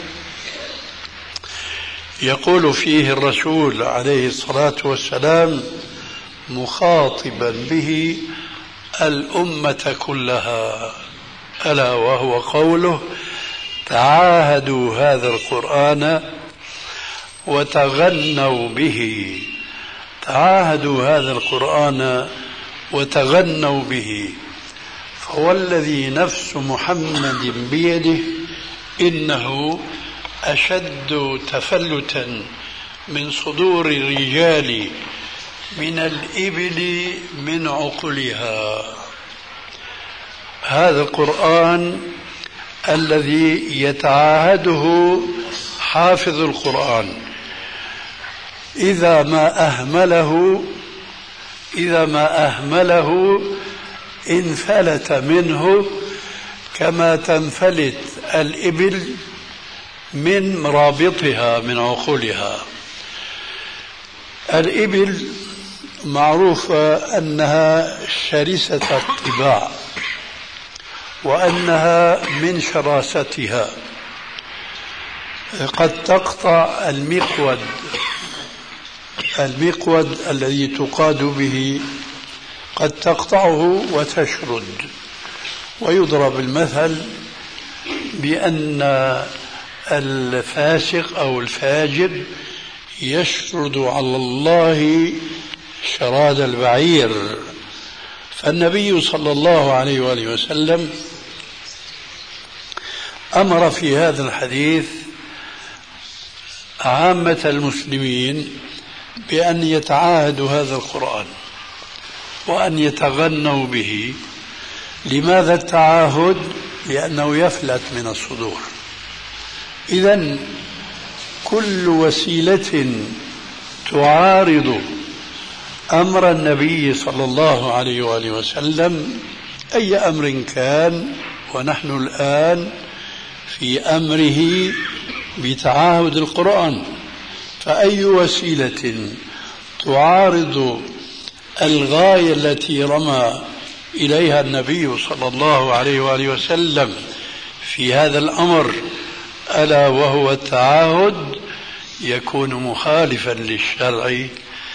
يقول فيه الرسول عليه الصلاة والسلام مخاطبا به الأمة كلها، ألا وهو قوله: تعاهدوا هذا القرآن وتغنوا به. تعاهدوا هذا القرآن وتغنوا به، فوالذي نفس محمد بيده إنه أشد تفلتا من صدور الرجال من الإبل من عقلها. هذا القرآن الذي يتعاهده حافظ القرآن إذا ما أهمله انفلت منه كما تنفلت الإبل من مرابطها من عقولها. الإبل معروفة أنها شرسة الطباع، وأنها من شراستها قد تقطع المقود الذي تقاد به، قد تقطعه وتشرد. ويضرب المثل بأن الفاسق أو الفاجر يشرد على الله شراد البعير. فالنبي صلى الله عليه وآله وسلم أمر في هذا الحديث عامة المسلمين بأن يتعاهدوا هذا القرآن وأن يتغنوا به. لماذا التعاهد؟ لأنه يفلت من الصدور. إذن كل وسيلة تعارض أمر النبي صلى الله عليه وآله وسلم، أي أمر كان، ونحن الآن في أمره بتعاهد القرآن، فأي وسيلة تعارض الغاية التي رمى إليها النبي صلى الله عليه وآله وسلم في هذا الأمر ألا وهو التعاهد يكون مخالفا للشرع،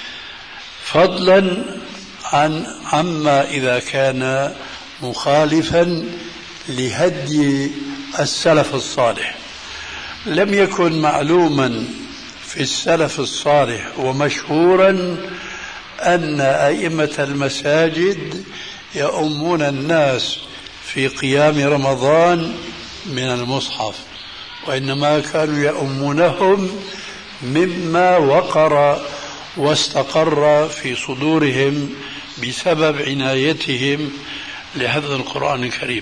فضلا عما إذا كان مخالفا لهدي السلف الصالح. لم يكن معلوما في السلف الصالح ومشهورا أن أئمة المساجد يؤمون الناس في قيام رمضان من المصحف، وإنما كانوا يؤمونهم مما وقر واستقر في صدورهم بسبب عنايتهم لحفظ القرآن الكريم.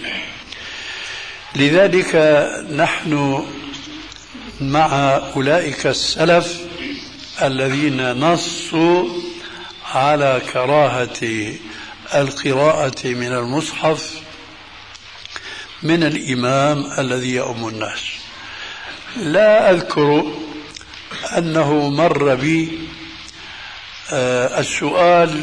لذلك نحن مع أولئك السلف الذين نصوا على كراهة القراءة من المصحف من الإمام الذي يؤم الناس. لا أذكر أنه مر بي السؤال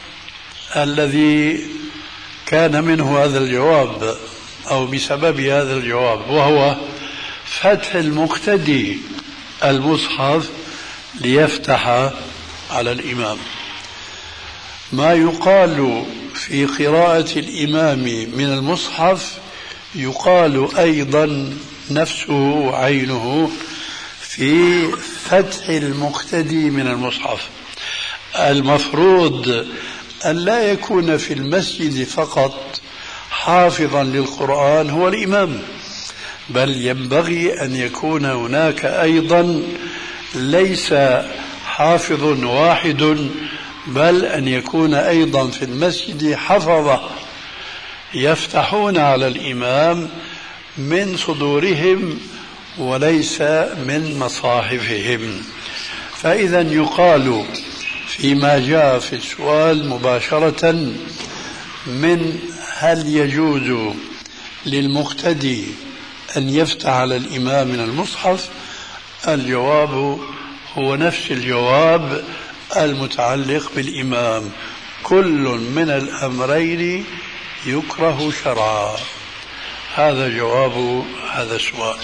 الذي كان منه هذا الجواب أو بسبب هذا الجواب، وهو فتح المقتدي المصحف ليفتح على الإمام. ما يقال في قراءة الإمام من المصحف يقال أيضا نفسه عينه في فتح المقتدي من المصحف. المفروض أن لا يكون في المسجد فقط حافظا للقرآن هو الإمام، بل ينبغي أن يكون هناك أيضا ليس حافظ واحد، بل أن يكون أيضا في المسجد حفظة يفتحون على الإمام من صدورهم وليس من مصاحفهم. فإذا يقال فيما جاء في السؤال مباشرة من هل يجوز للمقتدي أن يفتح على الإمام من المصحف، الجواب هو نفس الجواب المتعلق بالإمام، كل من الأمرين يكره شرعا. هذا جواب هذا السؤال.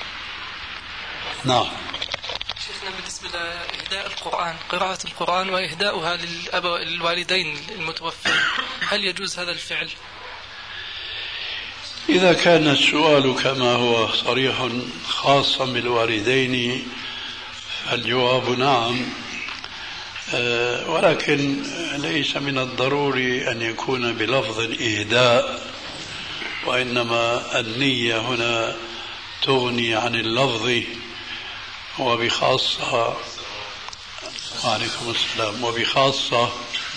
نعم. شيخنا بالنسبة لإهداء القرآن، قراءة القرآن وإهداؤها للوالدين المتوفين، هل يجوز هذا الفعل؟ إذا كان السؤال كما هو صريح خاصا بالوالدين فالجواب نعم، ولكن ليس من الضروري أن يكون بلفظ الإهداء، وإنما النية هنا تغني عن اللفظ، وبخاصة وعليكم السلام، وبخاصة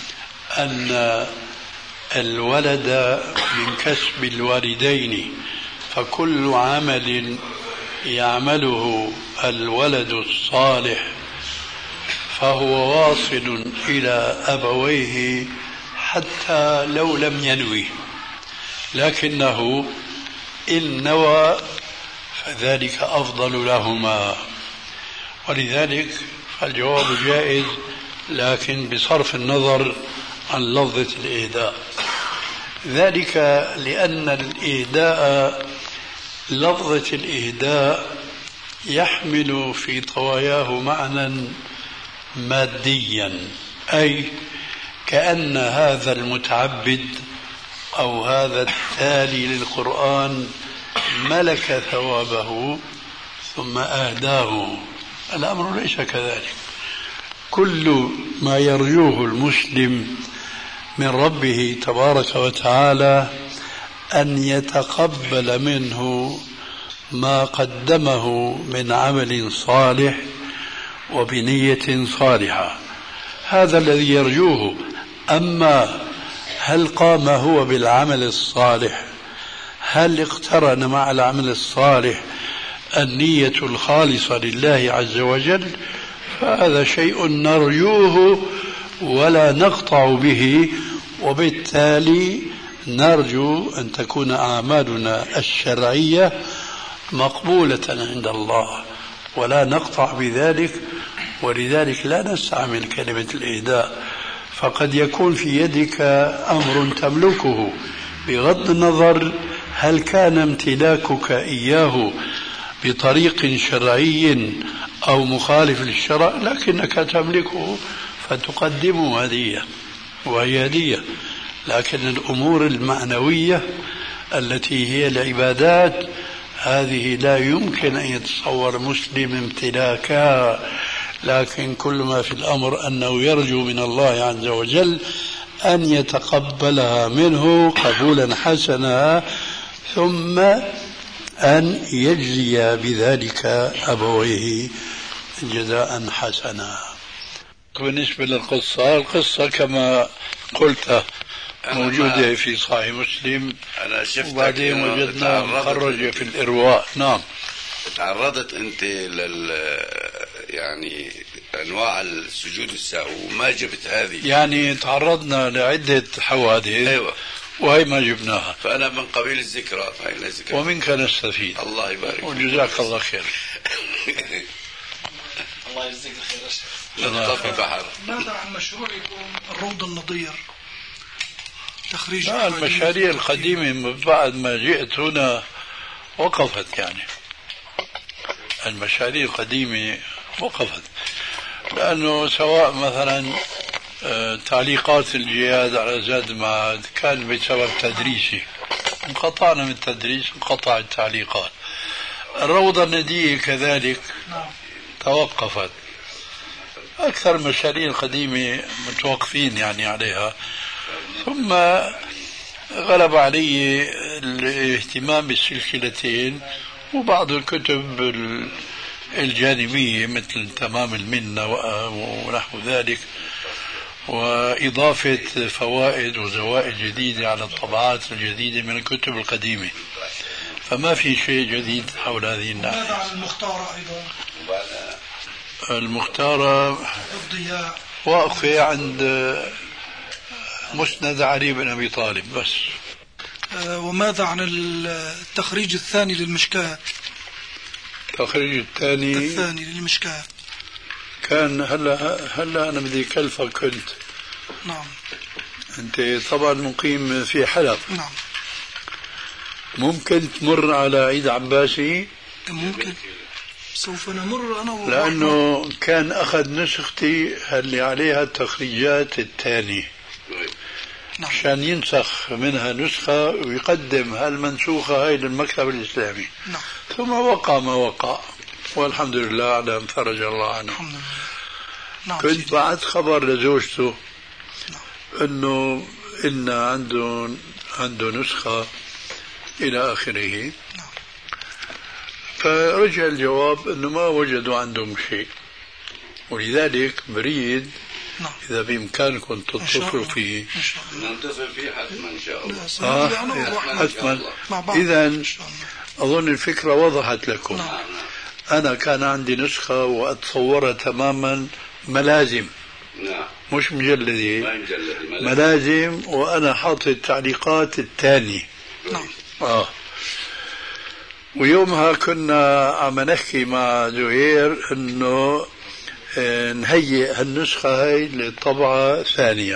أن الولد من كسب الوالدين، فكل عمل يعمله الولد الصالح فهو واصل إلى أبويه حتى لو لم ينوي، لكنه إن نوى فذلك أفضل لهما، ولذلك فالجواب جائز، لكن بصرف النظر عن لفظة الإهداء. ذلك لأن الإهداء، لفظة الإهداء يحمل في طواياه معنى ماديا، أي كأن هذا المتعبد أو هذا التالي للقرآن ملك ثوابه ثم أهداه. الأمر ليس كذلك. كل ما يرجوه المسلم من ربه تبارك وتعالى أن يتقبل منه ما قدمه من عمل صالح وبنية صالحة، هذا الذي يرجوه. أما هل قام هو بالعمل الصالح، هل اقترن مع العمل الصالح النية الخالصة لله عز وجل، فهذا شيء نرجوه ولا نقطع به، وبالتالي نرجو أن تكون أعمالنا الشرعية مقبولة عند الله ولا نقطع بذلك. ولذلك لا نستعمل كلمة الإهداء، فقد يكون في يدك أمر تملكه بغض النظر هل كان امتلاكك إياه بطريق شرعي أو مخالف للشرع، لكنك تملكه فتقدمه هدية وهي هدية. لكن الأمور المعنوية التي هي العبادات هذه لا يمكن أن يتصور مسلم امتلاكها، لكن كل ما في الأمر أنه يرجو من الله عز وجل أن يتقبلها منه قبولا حسنا، ثم أن يجزي بذلك أبويه جزاء حسنا. بالنسبة للقصة، القصة كما قلت موجودة في صحيح مسلم، وبعدين وجدنا مخرجة في الإرواء. نعم. تعرضت أنت يعني أنواع السجود السهو وما جبت هذه، يعني تعرضنا لعدة حوادث. أيوة. وهي ما جبناها، فأنا من قبيل الذكرى ومنك نستفيد. الله يبارك وجزاك الله خير. الله يجزيك الخير. لطف بحر. ماذا عن مشروع يكون الروض النظير تخريج المشاريع القديمة بعد ما جئت هنا وقفت، يعني المشاريع القديمة وقفت، لأنه سواء مثلا تعليقات الجهاد على زاد المعاد كان بسبب تدريسي، انقطعنا من التدريس، انقطع التعليقات. الروضة الندية كذلك توقفت. أكثر المشاريع القديمة متوقفين يعني عليها. ثم غلب علي الاهتمام بالسلسلتين وبعض الكتب الجانبية مثل تمام المنة ونحو ذلك، وإضافة فوائد وزوائد جديدة على الطبعات الجديدة من الكتب القديمة. فما في شيء جديد حول هذه الناحية. ماذا عن المختارة أيضا؟ المختارة الضياء واقفة عند مسند علي بن أبي طالب بس. وماذا عن التخريج الثاني للمشكاة؟ التخريج الثاني للمشكاة كان هلا أنا بدي كلفك كنت. نعم. أنت طبعا مقيم في حلب. نعم. ممكن تمر على عيد عباسي؟ ممكن، سوف نمر أنا لأنه كان أخذ نسختي اللي عليها التخريجات الثانية. نعم. عشان ينسخ منها نسخة ويقدم هالمنسوخة هاي للمكتب الإسلامي. نعم. ثم وقع ما وقع والحمد لله على أن فرج الله عنه. الحمد لله. نعم. كنت بعت خبر لزوجته أنه إن عنده نسخة إلى آخره. نعم. فرجع الجواب أنه ما وجدوا عندهم شيء، ولذلك بريد نعم. إذا بإمكانكم تتصلوا فيه. نتصل فيه حتما إن شاء الله. حتما. إذن أظن الفكرة وضحت لكم. نعم. أنا كان عندي نسخة وأتصورها تماما ملازم. نعم. مش مجلدة، ملازم، وأنا حاطط التعليقات الثانية. نعم. ويومها كنا عم نحكي مع زهير انه نهيئ هالنسخة هاي للطبعة ثانية.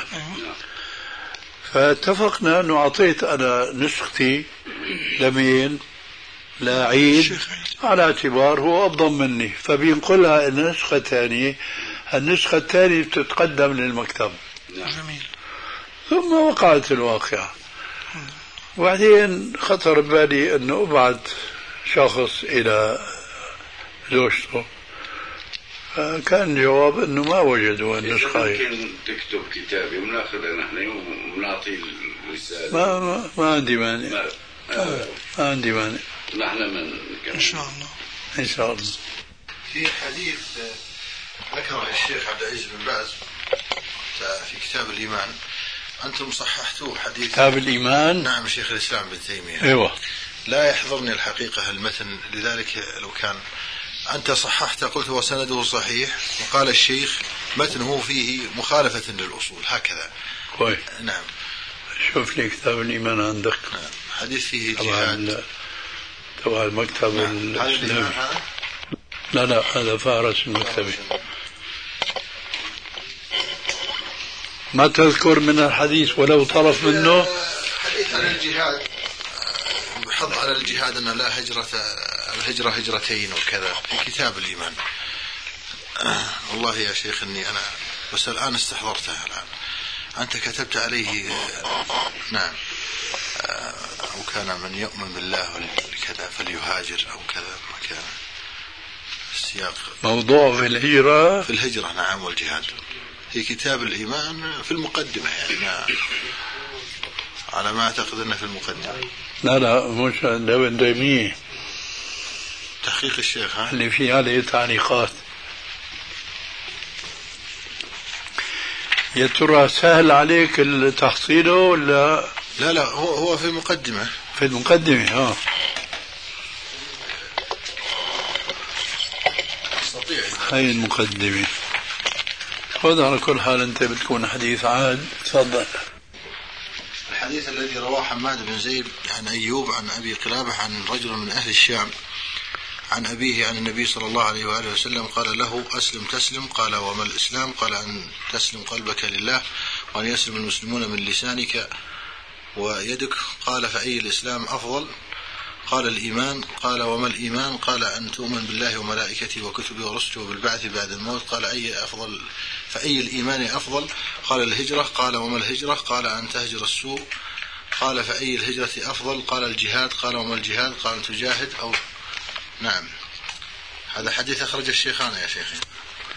فاتفقنا انه اعطيت انا نسختي لمين؟ لعيد، على اعتبار هو افضل مني، فبينقلها النسخة الثانية. النسخة الثانية بتتقدم للمكتب. جميل. ثم وقعت الواقعة. وبعدين خطر ببالي انه ابعث شخص الى زوجته، كان الجواب انه ما وجدوا النسخة. ممكن تكتب كتابي وناخذها نحن ونعطي الرسالة. ما عندي مانع. ما عندي مانع. نحن ان شاء الله. ان شاء الله. في حديث ذكره الشيخ عبد العزيز بن باز في كتاب الإيمان، أنتم صححتوه حديث كتاب الإيمان. نعم، شيخ الإسلام ابن تيمية. ايوه. لا يحضرني الحقيقة المتن، لذلك لو كان أنت صححت قلت هو سنده صحيح، وقال الشيخ متنه فيه مخالفة للأصول، هكذا. كويس. نعم. شوف لي كتاب الإيمان عندك. نعم. حديث فيه جهاد تبع المكتب الإسلامي. لا هذا فارس المكتبي. ما تذكر من الحديث ولو طرف منه؟ حديث عن الجهاد، حض على الجهاد أن لا الهجرة هجرتين وكذا في كتاب الإيمان. والله يا شيخ إني أنا بس الآن استحضرتها. الآن أنت كتبت عليه نعم، أو كان من يؤمن بالله كذا فليهاجر أو كذا، ما كان السياق موضوع في الهجرة. في الهجرة نعم، والجهاد في كتاب الإيمان في المقدمة، يعني على ما أعتقد أنه في المقدمة. لا مش ابن تيمية، تحقيق الشيخ اللي فيه عليه تعليقات. يا ترى سهل عليك التحصيله ولا؟ لا هو في المقدمة. في المقدمة. هاي المقدمة. خذ على كل حال أنت بتكون حديث عاد. تفضل. الحديث الذي رواه حماد بن زيد عن أيوب عن أبي قلابة عن رجل من أهل الشام عن أبيه عن النبي صلى الله عليه وآله وسلم قال له أسلم تسلم. قال وما الإسلام؟ قال أن تسلم قلبك لله وأن يسلم المسلمون من لسانك ويدك. قال فأي الإسلام أفضل؟ قال الإيمان. قال وما الإيمان؟ قال أن تؤمن بالله وملائكته وكتبه ورسله وبالبعث بعد الموت. قال أي أفضل؟ فأي الإيمان أفضل؟ قال الهجرة. قال وما الهجرة؟ قال أن تهجر السوء. قال فأي الهجرة أفضل؟ قال الجهاد. قال وما الجهاد؟ قال أن تجاهد أو نعم. هذا حديث أخرج الشيخان يا شيخي.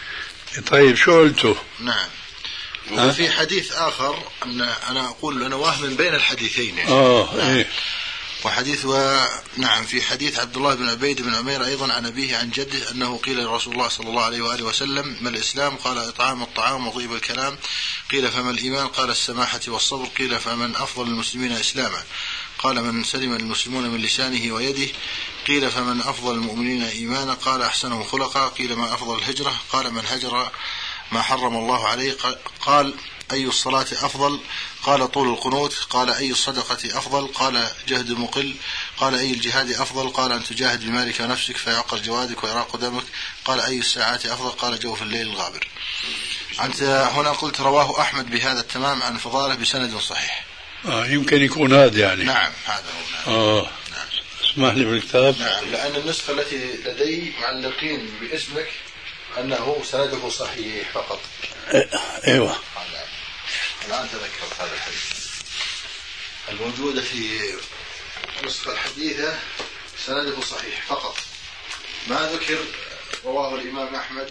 طيب شو قلته؟ نعم. وفي حديث آخر أن أنا أقول أنا واهم بين الحديثين يعني. نعم. إيه. وحديث نعم في حديث عبد الله بن عبيد بن عمير أيضا عن أبيه عن جده أنه قيل لرسول الله صلى الله عليه وآله وسلم ما الإسلام؟ قال إطعام الطعام وطيب الكلام. قيل فما الإيمان؟ قال السماحة والصبر. قيل فمن أفضل المسلمين إسلاما؟ قال من سلم المسلمون من لسانه ويده. قيل فمن أفضل المؤمنين إيمانا؟ قال أحسنهم خلقا. قيل ما أفضل الهجرة؟ قال من هجر ما حرم الله عليه. قال أي الصلاة أفضل؟ قال طول القنوت. قال أي الصدقة أفضل؟ قال جهد مقل. قال أي الجهاد أفضل؟ قال أن تجاهد بمالك ونفسك فيعقر جوادك ويراق دمك. قال أي الساعات أفضل؟ قال جوف الليل الغابر. أنت هنا قلت رواه أحمد بهذا التمام عن فضالة بسند صحيح. يمكن يكون هذا يعني. نعم هذا هو. نعم. اسمح لي بالكتاب. نعم لأن النسخة التي لدي معلقين باسمك أنه سنده صحيح فقط. ايوه الآن تذكرت هذا الحديث الموجودة في النسخة الحديثة سنده صحيح فقط ما ذكر رواه الإمام أحمد.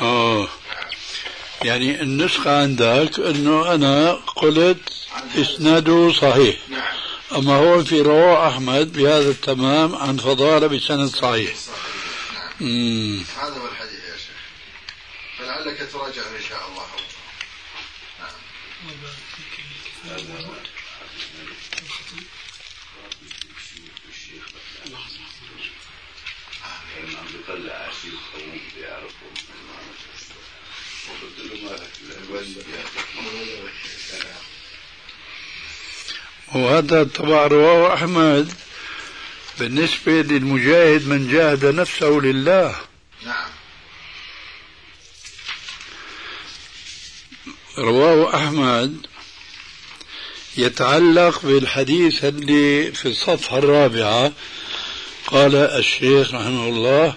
يعني النسخة عندك أنه أنا قلت إسناده صحيح. نعم. أما هو في رواه أحمد بهذا التمام عن فضالة بسند صحيح. نعم. هذا هو الحديث يا شيخ فلعلك تراجع إن شاء الله. وهذا طبعا رواه أحمد بالنسبة للمجاهد من جاهد نفسه لله. نعم. رواه أحمد يتعلق بالحديث اللي في الصفحة الرابعة. قال الشيخ رحمه الله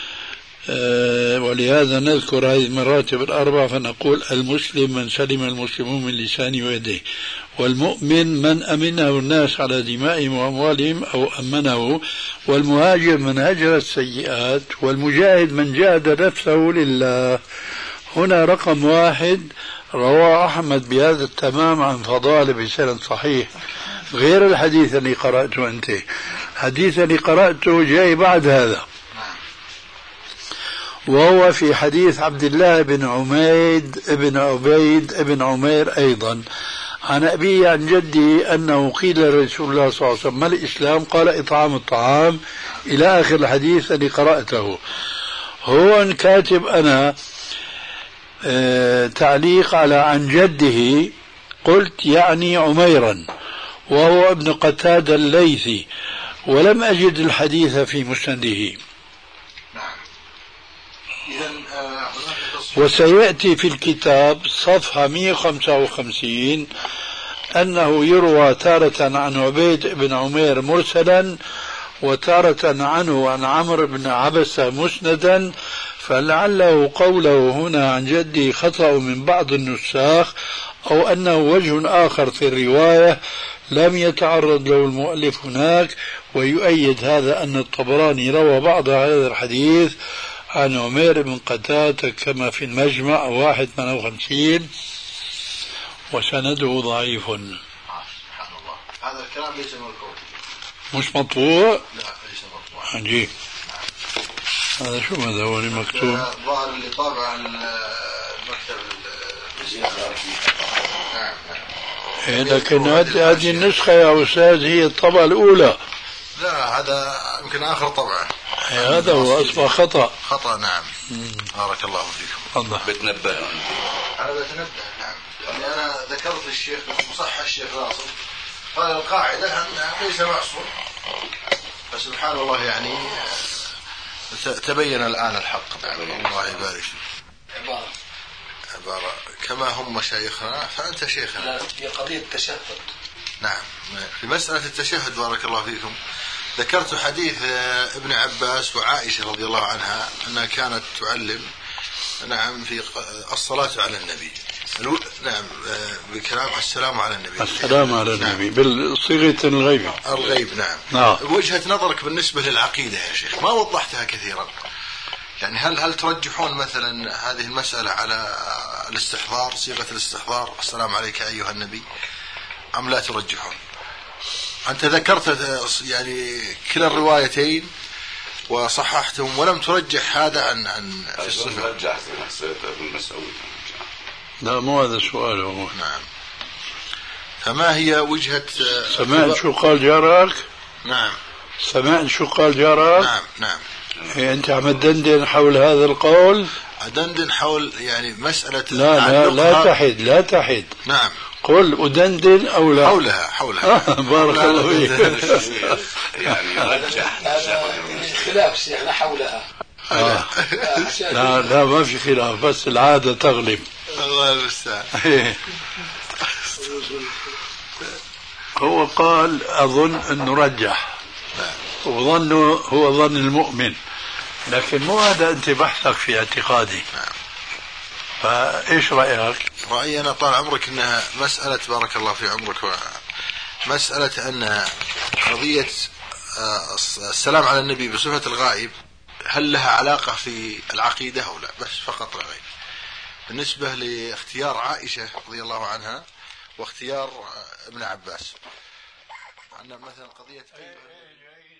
ولهذا نذكر هذه المراتب الأربع فنقول المسلم من سلم المسلمون من لسانه ويده، والمؤمن من أمنه الناس على دمائهم وأموالهم أو أمنه، والمهاجر من هجر السيئات، والمجاهد من جاهد نفسه لله. هنا رقم 1 رواه أحمد بهذا التمام عن فضالة بسند صحيح غير الحديث اللي قرأته أنت. الحديث اللي قرأته جاي بعد هذا وهو في حديث عبد الله بن عميد بن عبيد بن عمير أيضا عن أبيه عن جدي أنه قيل لرسول الله صلى الله عليه وسلم ما الإسلام؟ قال إطعام الطعام إلى آخر الحديث اللي قرأته. هو كاتب أنا تعليق على عن جده قلت يعني عميرا وهو ابن قتادة الليثي ولم أجد الحديث في مسنده. وسيأتي في الكتاب صفحة 155 أنه يروى تارة عن عبيد بن عمير مرسلا وتارة عنه عن عمرو بن عبسة مسندا، فلعله قوله هنا عن جدي خطأ من بعض النساخ أو أنه وجه آخر في الرواية لم يتعرض له المؤلف هناك. ويؤيد هذا أن الطبراني روى بعض هذا الحديث عن عمير بن قتادة كما في المجمع 158 وسنده ضعيف. سبحان الله هذا الكلام ليس مرفوع مش مطبوع. لا ليس مطبوع. عجيب. هذا شو هذا هو مكتوب؟ الظاهر اللي طابع المكتب. نعم. لكن هذه النسخة يا أستاذ هي الطبعة الأولى. لا هذا يمكن آخر طبعة. هذا هو أصبح خطأ. نعم. بارك الله فيكم. الله بتنبه. أنا بتنبه. نعم. يعني أنا ذكرت الشيخ مصحح الشيخ ناصر قال القاعدة أنه ليس معصوم، فسبحان الله يعني تبين الآن الحق. نعم. الله يبارك فيك. عبارة كما هم مشايخنا فأنت شيخنا. لا هي قضية التشهد. نعم. في مسألة التشهد بارك الله فيكم ذكرت حديث ابن عباس وعائشة رضي الله عنها أنها كانت تعلم نعم في الصلاة على النبي. نعم بكلام السلام على النبي. السلام على النبي. نعم. بالصيغة الغيب. نعم. وجهة نظرك بالنسبة للعقيدة يا شيخ ما وضحتها كثيرا. يعني هل ترجحون مثلا هذه المسألة على الاستحضار، صيغة الاستحضار السلام عليك أيها النبي، أم لا ترجحون؟ أنت ذكرت يعني كلا الروايتين وصححتهم ولم ترجح هذا عن في الصفة. رجحت ابن مسعود. لا مو هذا السؤال هو. نعم. فما هي وجهة سمعت شو قال جارك؟ نعم. سمعت شو قال جارك؟ نعم نعم. أنت عم تدندن حول هذا القول؟ أدندن حول يعني مسألة لا تحد. نعم. قل أدندن أو لا؟ حولها. بارك الله فيك. يعني رجح خلاف يعني حولها. لا ما في خلاف، بس العادة تغلب. الله المستعان. هو قال أظن أنه رجح، وظنه هو ظن المؤمن، لكن مو هذا أنت بحثك في اعتقادي. فإيش رأيك؟ رأيي أنا طال عمرك أنها مسألة، بارك الله في عمرك، مسألة أن قضية السلام على النبي بصفة الغائب هل لها علاقة في العقيدة أو لا، بس فقط لا غير. بالنسبة لاختيار عائشة رضي الله عنها واختيار ابن عباس، عندنا مثلا قضية